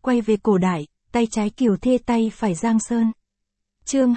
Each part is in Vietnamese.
quay về cổ đại, tay trái Kiều Thê tay phải Giang Sơn. Chương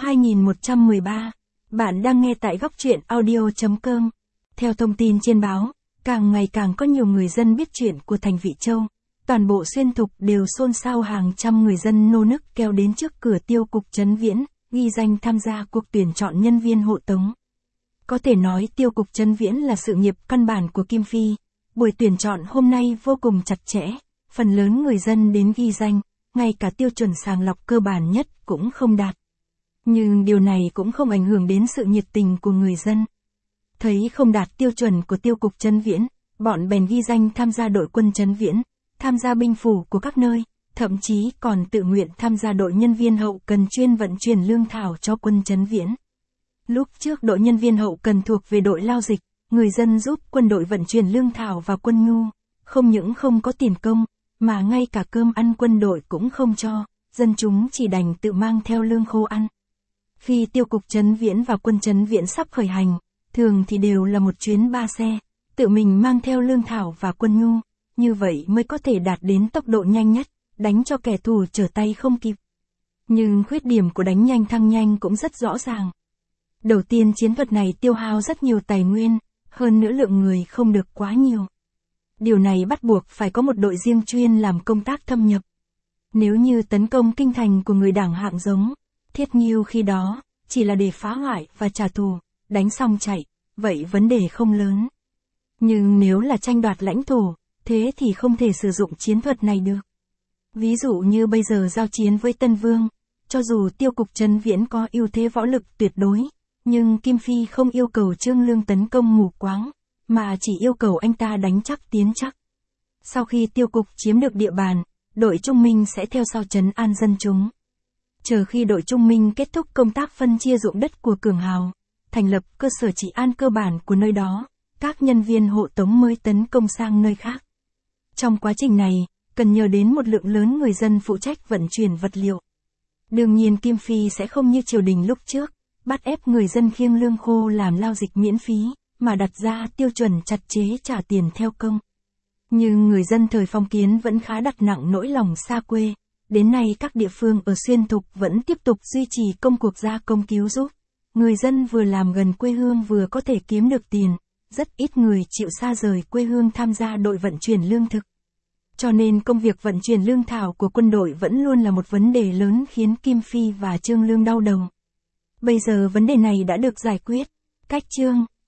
2113. Bạn đang nghe tại góc truyện audio.com. Theo thông tin trên báo, càng ngày càng có nhiều người dân biết chuyện của thành Vị Châu. Toàn bộ Xuyên Thục đều xôn xao, hàng trăm người dân nô nức kéo đến trước cửa Tiêu cục Trấn Viễn, ghi danh tham gia cuộc tuyển chọn nhân viên hộ tống. Có thể nói Tiêu cục Trấn Viễn là sự nghiệp căn bản của Kim Phi. Buổi tuyển chọn hôm nay vô cùng chặt chẽ, phần lớn người dân đến ghi danh, ngay cả tiêu chuẩn sàng lọc cơ bản nhất cũng không đạt. Nhưng điều này cũng không ảnh hưởng đến sự nhiệt tình của người dân. Thấy không đạt tiêu chuẩn của Tiêu cục Trấn Viễn, bọn bèn ghi danh tham gia đội quân Trấn Viễn, tham gia binh phủ của các nơi, thậm chí còn tự nguyện tham gia đội nhân viên hậu cần chuyên vận chuyển lương thảo cho quân Trấn Viễn. Lúc trước đội nhân viên hậu cần thuộc về đội lao dịch, người dân giúp quân đội vận chuyển lương thảo và quân nhu, không những không có tiền công, mà ngay cả cơm ăn quân đội cũng không cho, dân chúng chỉ đành tự mang theo lương khô ăn. Khi Tiêu cục Trấn Viễn và quân Trấn Viễn sắp khởi hành, thường thì đều là một chuyến 3 xe, tự mình mang theo lương thảo và quân nhu, như vậy mới có thể đạt đến tốc độ nhanh nhất, đánh cho kẻ thù trở tay không kịp. Nhưng khuyết điểm của đánh nhanh thăng nhanh cũng rất rõ ràng. Đầu tiên, chiến thuật này tiêu hao rất nhiều tài nguyên, hơn nữa lượng người không được quá nhiều. Điều này bắt buộc phải có một đội riêng chuyên làm công tác thâm nhập. Nếu như tấn công kinh thành của người Đảng hạng giống Thiết Nghiêu khi đó, chỉ là để phá hoại và trả thù, đánh xong chạy, vậy vấn đề không lớn. Nhưng nếu là tranh đoạt lãnh thổ, thế thì không thể sử dụng chiến thuật này được. Ví dụ như bây giờ giao chiến với Tân Vương, cho dù Tiêu cục Trấn Viễn có ưu thế võ lực tuyệt đối, nhưng Kim Phi không yêu cầu Trương Lương tấn công mù quáng, mà chỉ yêu cầu anh ta đánh chắc tiến chắc. Sau khi Tiêu cục chiếm được địa bàn, đội Trung Minh sẽ theo sau trấn an dân chúng. Chờ khi đội Trung Minh kết thúc công tác phân chia ruộng đất của cường hào, thành lập cơ sở trị an cơ bản của nơi đó, các nhân viên hộ tống mới tấn công sang nơi khác. Trong quá trình này, cần nhờ đến một lượng lớn người dân phụ trách vận chuyển vật liệu. Đương nhiên Kim Phi sẽ không như triều đình lúc trước, bắt ép người dân khiêng lương khô làm lao dịch miễn phí, mà đặt ra tiêu chuẩn chặt chẽ trả tiền theo công. Nhưng người dân thời phong kiến vẫn khá đặt nặng nỗi lòng xa quê. Đến nay các địa phương ở Xuyên Thục vẫn tiếp tục duy trì công cuộc gia công cứu giúp. Người dân vừa làm gần quê hương vừa có thể kiếm được tiền. Rất ít người chịu xa rời quê hương tham gia đội vận chuyển lương thực. Cho nên công việc vận chuyển lương thảo của quân đội vẫn luôn là một vấn đề lớn khiến Kim Phi và Trương Lương đau đầu. Bây giờ vấn đề này đã được giải quyết. Cách Trương